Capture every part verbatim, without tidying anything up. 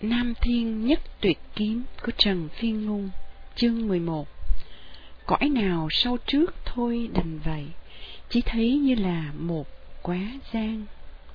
Nam Thiên Nhất Tuyệt Kiếm của Trần Phiên Ngôn. Chương mười một. Cõi nào sau trước thôi đành vậy, chỉ thấy như là một quá gian.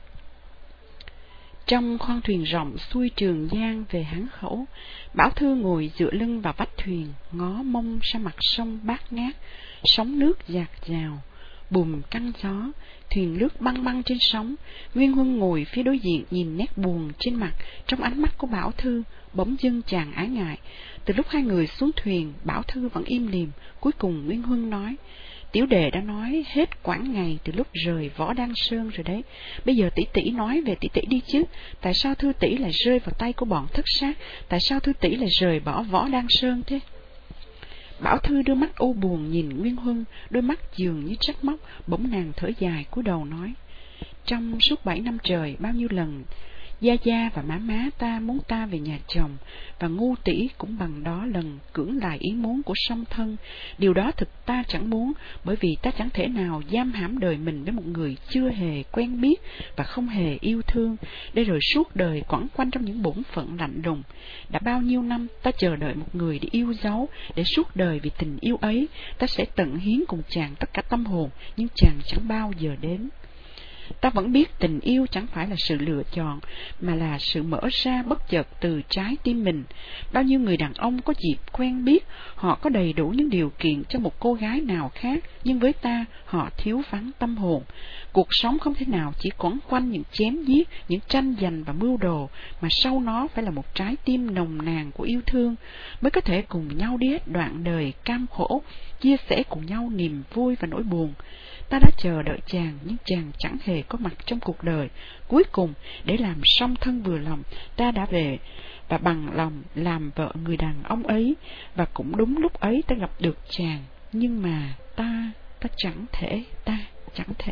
Trong khoang thuyền rộng xuôi Trường Giang về Hán Khẩu, Bảo Thư ngồi dựa lưng vào vách thuyền, ngó mông ra mặt sông bát ngát, sóng nước dạt dào, bùm căng gió, thuyền lướt băng băng trên sóng. Nguyên Huân ngồi phía đối diện nhìn nét buồn trên mặt, trong ánh mắt của Bảo Thư bỗng dưng chàng ái ngại. Từ lúc hai người xuống thuyền, Bảo Thư vẫn im lìm. Cuối cùng Nguyên Huân nói: Tiểu đệ đã nói hết quãng ngày từ lúc rời Võ Đăng Sơn rồi đấy. Bây giờ tỷ tỷ nói về tỷ tỷ đi chứ. Tại sao Thư tỷ lại rơi vào tay của bọn thất sát? Tại sao Thư tỷ lại rời bỏ Võ Đăng Sơn thế? Bảo Thư đưa mắt u buồn nhìn Nguyên Huân, đôi mắt dường như trách móc. Bỗng nàng thở dài cúi đầu nói: Trong suốt bảy năm trời, bao nhiêu lần Gia Gia và má má ta muốn ta về nhà chồng, và ngu tỷ cũng bằng đó lần cưỡng lại ý muốn của song thân. Điều đó thực ta chẳng muốn, bởi vì ta chẳng thể nào giam hãm đời mình với một người chưa hề quen biết và không hề yêu thương, để rồi suốt đời quẩn quanh trong những bổn phận lạnh lùng. Đã bao nhiêu năm ta chờ đợi một người để yêu dấu, để suốt đời vì tình yêu ấy ta sẽ tận hiến cùng chàng tất cả tâm hồn, nhưng chàng chẳng bao giờ đến. Ta vẫn biết tình yêu chẳng phải là sự lựa chọn, mà là sự mở ra bất chợt từ trái tim mình. Bao nhiêu người đàn ông có dịp quen biết, họ có đầy đủ những điều kiện cho một cô gái nào khác, nhưng với ta, họ thiếu vắng tâm hồn. Cuộc sống không thể nào chỉ quẩn quanh những chém giết, những tranh giành và mưu đồ, mà sau nó phải là một trái tim nồng nàn của yêu thương, mới có thể cùng nhau đi hết đoạn đời cam khổ, chia sẻ cùng nhau niềm vui và nỗi buồn. Ta đã chờ đợi chàng, nhưng chàng chẳng hề có mặt trong cuộc đời. Cuối cùng, để làm song thân vừa lòng, ta đã về và bằng lòng làm vợ người đàn ông ấy. Và cũng đúng lúc ấy ta gặp được chàng. Nhưng mà ta, ta chẳng thể, ta chẳng thể.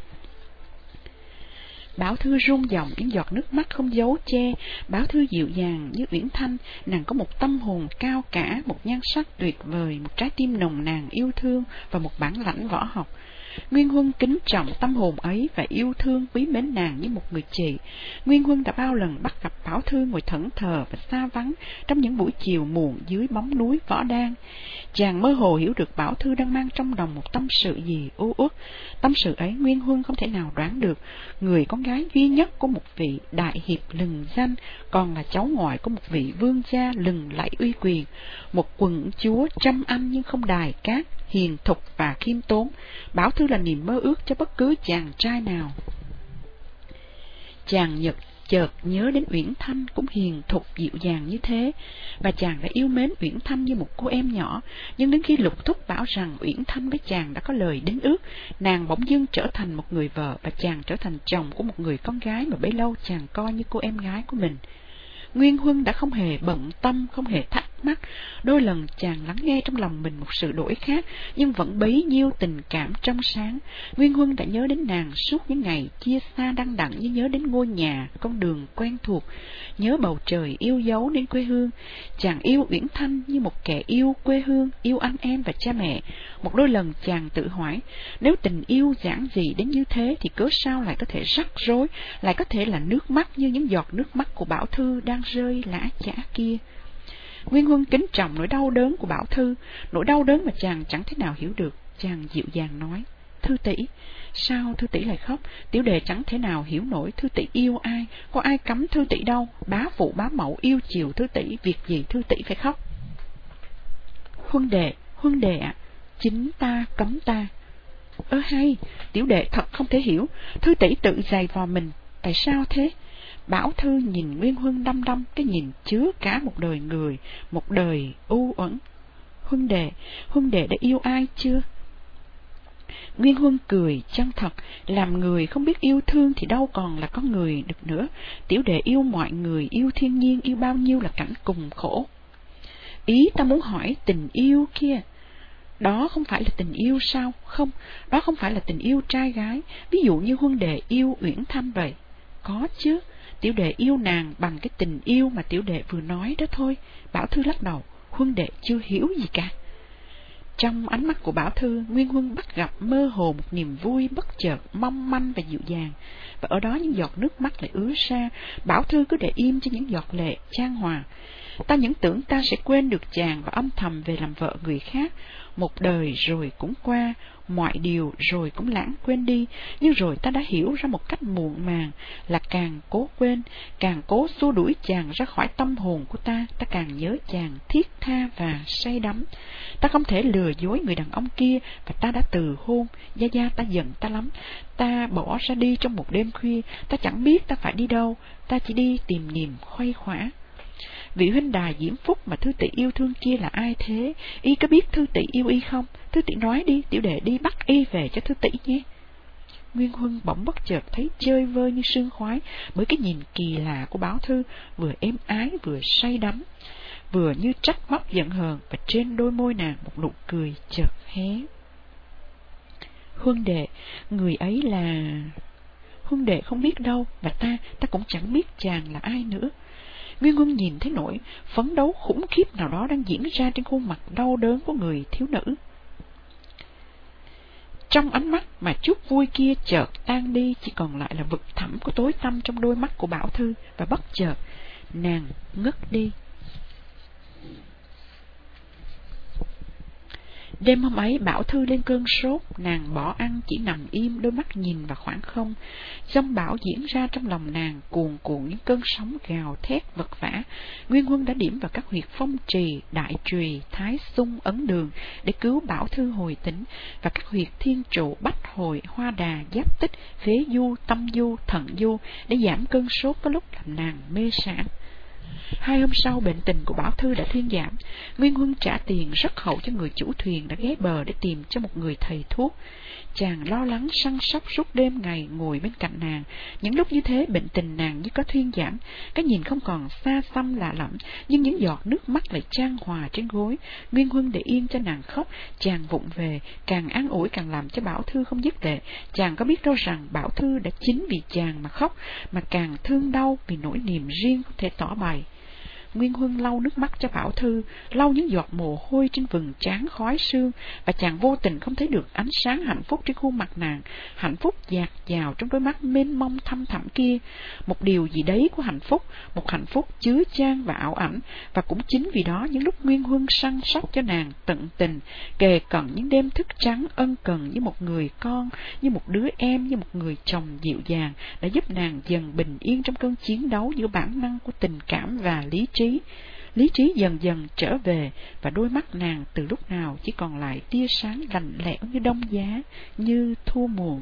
Bảo Thư run giọng, những giọt nước mắt không giấu che. Bảo Thư dịu dàng như uyển thanh, nàng có một tâm hồn cao cả, một nhan sắc tuyệt vời, một trái tim nồng nàn yêu thương và một bản lãnh võ học. Nguyên Huân kính trọng tâm hồn ấy và yêu thương quý mến nàng như một người chị. Nguyên Huân đã bao lần bắt gặp Bảo Thư ngồi thẫn thờ và xa vắng trong những buổi chiều muộn dưới bóng núi Võ Đan. Chàng mơ hồ hiểu được Bảo Thư đang mang trong lòng một tâm sự gì u uất. Tâm sự ấy Nguyên Huân không thể nào đoán được. Người con gái duy nhất của một vị đại hiệp lừng danh, còn là cháu ngoại của một vị vương gia lừng lẫy uy quyền, một quận chúa trăm anh nhưng không đài cát, hiền thục và khiêm tốn. Bảo Thư là niềm mơ ước cho bất cứ chàng trai nào. Chàng Nhật chợt nhớ đến Uyển Thanh cũng hiền thục dịu dàng như thế, và chàng đã yêu mến Uyển Thanh như một cô em nhỏ. Nhưng đến khi Lục Thúc bảo rằng Uyển Thanh với chàng đã có lời đính ước, nàng bỗng dưng trở thành một người vợ, và chàng trở thành chồng của một người con gái mà bấy lâu chàng coi như cô em gái của mình. Nguyên Huân đã không hề bận tâm, không hề thắc mắc. Đôi lần chàng lắng nghe trong lòng mình một sự đổi khác, nhưng vẫn bấy nhiêu tình cảm trong sáng. Nguyên Huân đã nhớ đến nàng suốt những ngày chia xa đăng đẳng, như nhớ đến ngôi nhà, con đường quen thuộc, nhớ bầu trời yêu dấu đến quê hương. Chàng yêu Uyển Thanh như một kẻ yêu quê hương, yêu anh em và cha mẹ. Một đôi lần chàng tự hỏi, nếu tình yêu giản dị đến như thế thì cớ sao lại có thể rắc rối, lại có thể là nước mắt như những giọt nước mắt của Bảo Thư đang rơi lã chã kia. Nguyên Huân kính trọng nỗi đau đớn của Bảo Thư, nỗi đau đớn mà chàng chẳng thể nào hiểu được. Chàng dịu dàng nói: Thư tỷ, sao Thư tỷ lại khóc? Tiểu đệ chẳng thể nào hiểu nổi Thư tỷ yêu ai, có ai cấm Thư tỷ đâu. Bá phụ bá mẫu yêu chiều Thư tỷ, việc gì Thư tỷ phải khóc? Huân đệ, Huân đệ ạ, chính ta cấm ta. Ơ hay, tiểu đệ thật không thể hiểu, Thư tỷ tự giày vò mình, tại sao thế? Bảo Thư nhìn Nguyên Huân đăm đăm, cái nhìn chứa cả một đời người, một đời u uẩn. Huân đệ, Huân đệ đã yêu ai chưa? Nguyên Huân cười chân thật, làm người không biết yêu thương thì đâu còn là con người được nữa. Tiểu đệ yêu mọi người, yêu thiên nhiên, yêu bao nhiêu là cảnh cùng khổ. Ý ta muốn hỏi tình yêu kia, đó không phải là tình yêu sao? Không, đó không phải là tình yêu trai gái. Ví dụ như Huân đệ yêu Uyển Thanh vậy. Có chứ, tiểu đệ yêu nàng bằng cái tình yêu mà tiểu đệ vừa nói đó thôi. Bảo Thư lắc đầu, Huân đệ chưa hiểu gì cả. Trong ánh mắt của Bảo Thư, Nguyên Huân bắt gặp mơ hồ một niềm vui bất chợt, mong manh và dịu dàng, và ở đó những giọt nước mắt lại ứa ra. Bảo Thư cứ để im cho những giọt lệ chan hòa. Ta những tưởng ta sẽ quên được chàng và âm thầm về làm vợ người khác. Một đời rồi cũng qua, mọi điều rồi cũng lãng quên đi, nhưng rồi ta đã hiểu ra một cách muộn màng là càng cố quên, càng cố xua đuổi chàng ra khỏi tâm hồn của ta, ta càng nhớ chàng thiết tha và say đắm. Ta không thể lừa dối người đàn ông kia, và ta đã từ hôn. Gia Gia, ta giận ta lắm. Ta bỏ ra đi trong một đêm khuya, ta chẳng biết ta phải đi đâu, ta chỉ đi tìm niềm khuây khỏa. Vị huynh đài Diễm Phúc mà Thư tỷ yêu thương kia là ai thế? Y có biết Thư tỷ yêu y không? Thư tỷ nói đi, tiểu đệ đi bắt y về cho Thư tỷ nhé. Nguyên Huân bỗng bất chợt thấy chơi vơi như sương khoái bởi cái nhìn kỳ lạ của Bảo Thư, vừa êm ái vừa say đắm, vừa như trách móc giận hờn, và trên đôi môi nàng một nụ cười chợt hé. Huân đệ, người ấy là... Huân đệ không biết đâu, và ta, ta cũng chẳng biết chàng là ai nữa. Nguyên Huân nhìn thấy nỗi phấn đấu khủng khiếp nào đó đang diễn ra trên khuôn mặt đau đớn của người thiếu nữ. Trong ánh mắt mà chút vui kia chợt tan đi, chỉ còn lại là vực thẳm của tối tăm trong đôi mắt của Bảo Thư, và bất chợt nàng ngất đi. Đêm hôm ấy Bảo Thư lên cơn sốt, nàng bỏ ăn chỉ nằm im, đôi mắt nhìn vào khoảng không. Dông bão diễn ra trong lòng nàng, cuồn cuộn những cơn sóng gào thét vật vã. Nguyên Huân đã điểm vào các huyệt phong trì, đại trùy, thái xung, ấn đường để cứu Bảo Thư hồi tỉnh, và các huyệt thiên trụ, bách hội, hoa đà, giáp tích, phế du, tâm du, thận du để giảm cơn sốt có lúc làm nàng mê sản. Hai hôm sau, bệnh tình của Bảo Thư đã thuyên giảm. Nguyên Huân trả tiền rất hậu cho người chủ thuyền đã ghé bờ để tìm cho một người thầy thuốc. Chàng lo lắng săn sóc suốt đêm ngày ngồi bên cạnh nàng. Những lúc như thế, bệnh tình nàng như có thuyên giảm, cái nhìn không còn xa xăm lạ lẫm, nhưng những giọt nước mắt lại chan hòa trên gối. Nguyên Huân để yên cho nàng khóc, chàng vụng về, càng an ủi càng làm cho Bảo Thư không dứt lệ. Chàng có biết đâu rằng Bảo Thư đã chính vì chàng mà khóc, mà càng thương đau vì nỗi niềm riêng không thể tỏ bày. Nguyên Huân lau nước mắt cho Bảo Thư, lau những giọt mồ hôi trên vầng trán khói sương, và chàng vô tình không thấy được ánh sáng hạnh phúc trên khuôn mặt nàng, hạnh phúc dạt dào trong đôi mắt mênh mông thăm thẳm kia. Một điều gì đấy của hạnh phúc, một hạnh phúc chứa chan và ảo ảnh, và cũng chính vì đó những lúc Nguyên Huân săn sóc cho nàng tận tình, kề cận những đêm thức trắng ân cần như một người con, như một đứa em, như một người chồng dịu dàng, đã giúp nàng dần bình yên trong cơn chiến đấu giữa bản năng của tình cảm và lý trí. Lý trí dần dần trở về, và đôi mắt nàng từ lúc nào chỉ còn lại tia sáng lạnh lẽo như đông giá, như thu muộn.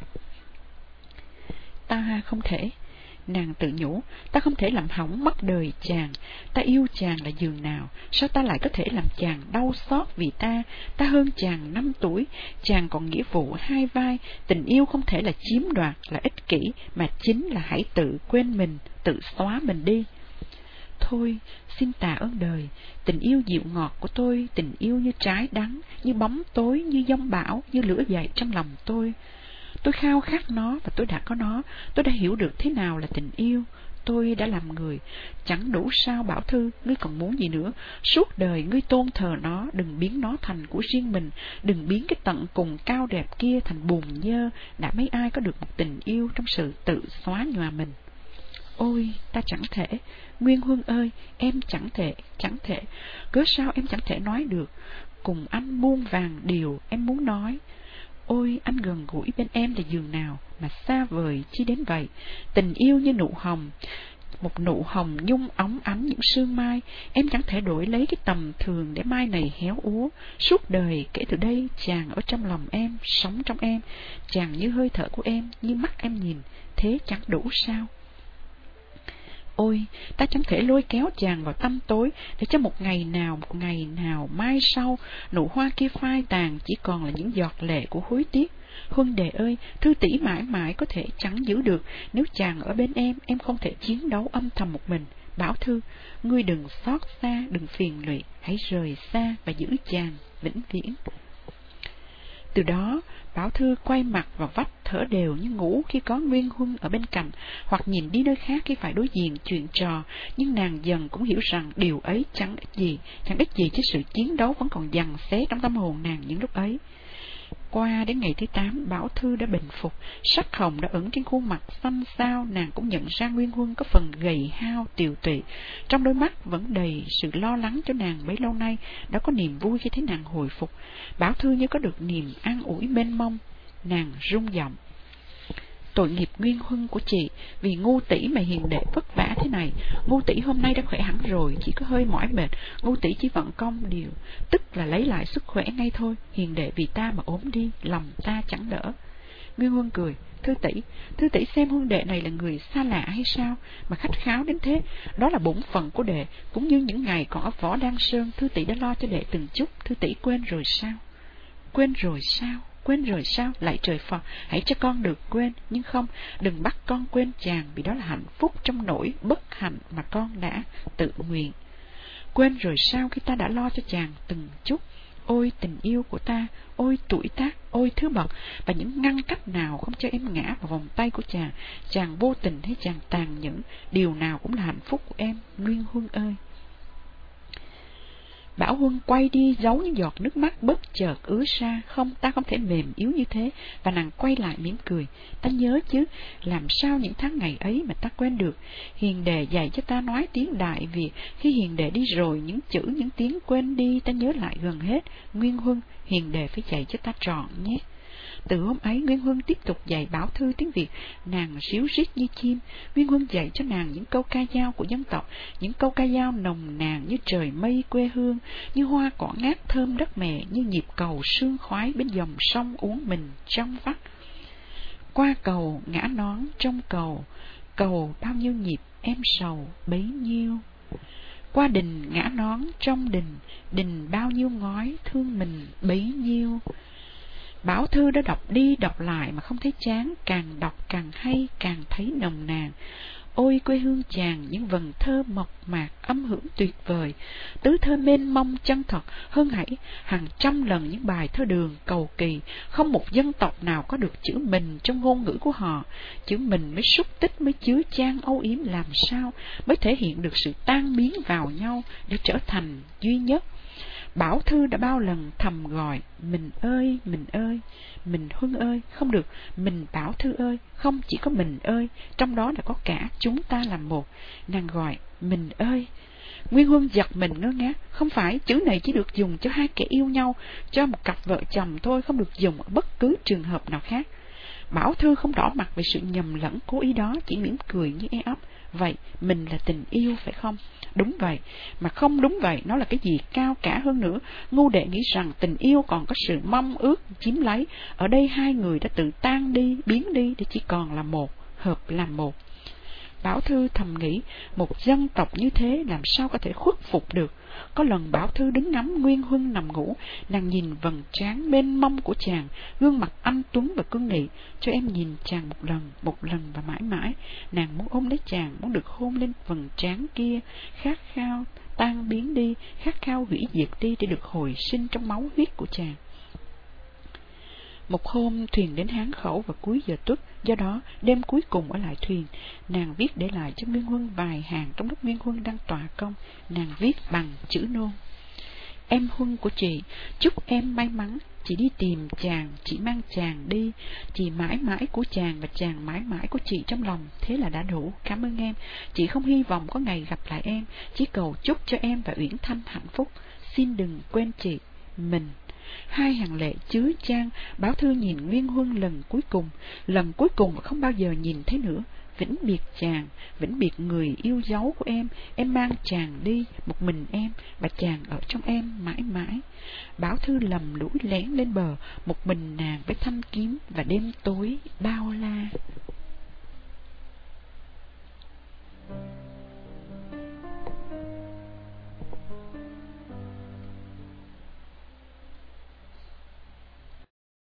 Ta không thể, nàng tự nhủ, ta không thể làm hỏng mất đời chàng. Ta yêu chàng là giường nào, sao ta lại có thể làm chàng đau xót vì ta? Ta hơn chàng năm tuổi, chàng còn nghĩa vụ hai vai. Tình yêu không thể là chiếm đoạt, là ích kỷ, mà chính là hãy tự quên mình, tự xóa mình đi. Thôi, xin tạ ơn đời, tình yêu dịu ngọt của tôi, tình yêu như trái đắng, như bóng tối, như giông bão, như lửa dậy trong lòng tôi. Tôi khao khát nó và tôi đã có nó, tôi đã hiểu được thế nào là tình yêu. Tôi đã làm người, chẳng đủ sao Bảo Thư, ngươi còn muốn gì nữa? Suốt đời ngươi tôn thờ nó, đừng biến nó thành của riêng mình, đừng biến cái tận cùng cao đẹp kia thành bùn nhơ. Đã mấy ai có được một tình yêu trong sự tự xóa nhòa mình? Ôi, ta chẳng thể, Nguyên Huân ơi, em chẳng thể, chẳng thể, cớ sao em chẳng thể nói được, cùng anh muôn vàng điều em muốn nói. Ôi, anh gần gũi bên em là giường nào, mà xa vời chi đến vậy. Tình yêu như nụ hồng, một nụ hồng nhung óng ánh những sương mai, em chẳng thể đổi lấy cái tầm thường để mai này héo úa. Suốt đời kể từ đây, chàng ở trong lòng em, sống trong em, chàng như hơi thở của em, như mắt em nhìn, thế chẳng đủ sao? Ôi, ta chẳng thể lôi kéo chàng vào tăm tối, để cho một ngày nào, một ngày nào mai sau, nụ hoa kia phai tàn chỉ còn là những giọt lệ của hối tiếc. Huân đệ ơi, Thư tỷ mãi mãi có thể chẳng giữ được, nếu chàng ở bên em, em không thể chiến đấu âm thầm một mình. Bảo Thư, ngươi đừng xót xa, đừng phiền lụy, hãy rời xa và giữ chàng vĩnh viễn. Từ đó, Bảo Thư quay mặt vào vách thở đều như ngủ khi có Nguyên Huân ở bên cạnh, hoặc nhìn đi nơi khác khi phải đối diện chuyện trò, nhưng nàng dần cũng hiểu rằng điều ấy chẳng ích gì, chẳng ích gì chứ sự chiến đấu vẫn còn giằng xé trong tâm hồn nàng những lúc ấy. Qua đến ngày thứ tám, Bảo Thư đã bình phục, sắc hồng đã ẩn trên khuôn mặt xanh xao, nàng cũng nhận ra Nguyên Huân có phần gầy hao, tiều tụy, trong đôi mắt vẫn đầy sự lo lắng cho nàng bấy lâu nay, đã có niềm vui khi thấy nàng hồi phục. Bảo Thư như có được niềm an ủi mênh mông, nàng rung giọng: tội nghiệp Nguyên Huân của chị, vì Ngu tỷ mà hiền đệ vất vả thế này. Ngu tỷ hôm nay đã khỏe hẳn rồi, chỉ có hơi mỏi mệt. Ngu tỷ chỉ vận công điều, tức là lấy lại sức khỏe ngay thôi. Hiền đệ vì ta mà ốm đi, lòng ta chẳng đỡ. Nguyên Huân cười: Thư tỷ, Thư tỷ xem Huân đệ này là người xa lạ hay sao mà khách kháo đến thế? Đó là bổn phận của đệ, cũng như những ngày còn ở Võ Đăng Sơn, Thư tỷ đã lo cho đệ từng chút. Thư tỷ quên rồi sao? Quên rồi sao? Quên rồi sao? Lại trời Phật, hãy cho con được quên, nhưng không, đừng bắt con quên chàng, vì đó là hạnh phúc trong nỗi bất hạnh mà con đã tự nguyện. Quên rồi sao khi ta đã lo cho chàng từng chút? Ôi tình yêu của ta, ôi tuổi tác, ôi thứ bậc, và những ngăn cách nào không cho em ngã vào vòng tay của chàng, chàng vô tình hay chàng tàn nhẫn, điều nào cũng là hạnh phúc của em, Nguyên Huân ơi. Bảo Huân quay đi giấu những giọt nước mắt bất chợt ứa ra. Không, ta không thể mềm yếu như thế. Và nàng quay lại mỉm cười: ta nhớ chứ, làm sao những tháng ngày ấy mà ta quên được. Hiền đệ dạy cho ta nói tiếng Đại Việt, khi hiền đệ đi rồi, những chữ những tiếng quên đi ta nhớ lại gần hết. Nguyên Huân, hiền đệ phải dạy cho ta trọn nhé. Từ hôm ấy, Nguyên Huân tiếp tục dạy Bảo Thư tiếng Việt. Nàng ríu rít như chim. Nguyên Huân dạy cho nàng những câu ca dao của dân tộc, những câu ca dao nồng nàn như trời mây quê hương, như hoa cỏ ngát thơm đất mẹ, như nhịp cầu sương khoái bên dòng sông uốn mình trong vắt. Qua cầu ngã nón trong cầu, cầu bao nhiêu nhịp em sầu bấy nhiêu. Qua đình ngã nón trong đình, đình bao nhiêu ngói thương mình bấy nhiêu. Bảo Thư đã đọc đi đọc lại mà không thấy chán, càng đọc càng hay, càng thấy nồng nàn. Ôi quê hương chàng, những vần thơ mộc mạc, âm hưởng tuyệt vời, tứ thơ mênh mông chân thật hơn hẳn hàng trăm lần những bài thơ đường cầu kỳ. Không một dân tộc nào có được chữ mình trong ngôn ngữ của họ. Chữ mình mới xúc tích, mới chứa chan âu yếm, làm sao mới thể hiện được sự tan biến vào nhau để trở thành duy nhất. Bảo Thư đã bao lần thầm gọi: mình ơi, mình ơi, mình Huân ơi, không được, mình Bảo Thư ơi, không chỉ có mình ơi, trong đó là có cả chúng ta làm một. Nàng gọi: mình ơi. Nguyên Huân giật mình ngơ ngác. Không phải, chữ này chỉ được dùng cho hai kẻ yêu nhau, cho một cặp vợ chồng thôi, không được dùng ở bất cứ trường hợp nào khác. Bảo Thư không đỏ mặt về sự nhầm lẫn cố ý đó, chỉ mỉm cười như e ấp. Vậy, mình là tình yêu phải không? Đúng vậy, mà không đúng vậy, nó là cái gì cao cả hơn nữa. Ngu đệ nghĩ rằng tình yêu còn có sự mong ước chiếm lấy. Ở đây hai người đã tự tan đi, biến đi để chỉ còn là một, hợp làm một. Bảo Thư thầm nghĩ, một dân tộc như thế làm sao có thể khuất phục được. Có lần Bảo Thư đứng ngắm Nguyên Huân nằm ngủ, nàng nhìn vầng trán mênh mông của chàng, gương mặt anh tuấn và cương nghị. Cho em nhìn chàng một lần, một lần và mãi mãi. Nàng muốn ôm lấy chàng, muốn được hôn lên vầng trán kia, khát khao tan biến đi, khát khao hủy diệt đi để được hồi sinh trong máu huyết của chàng. Một hôm thuyền đến Hán Khẩu vào cuối giờ tuất, do đó đêm cuối cùng ở lại thuyền, nàng viết để lại cho Nguyên Huân vài hàng trong lúc Nguyên Huân đang tọa công. Nàng viết bằng chữ nôm: em Huân của chị, chúc em may mắn. Chị đi tìm chàng, chị mang chàng đi. Chị mãi mãi của chàng và chàng mãi mãi của chị trong lòng. Thế là đã đủ, cảm ơn em. Chị không hy vọng có ngày gặp lại em, chỉ cầu chúc cho em và Uyển Thanh hạnh phúc. Xin đừng quên chị, mình. Hai hàng lệ chứa chan. Bảo Thư nhìn Nguyên Huân lần cuối cùng, lần cuối cùng và không bao giờ nhìn thấy nữa. Vĩnh biệt chàng, vĩnh biệt người yêu dấu của em. Em mang chàng đi, một mình em, và chàng ở trong em mãi mãi. Bảo Thư lầm lũi lén lên bờ, một mình nàng với thanh kiếm và đêm tối bao la.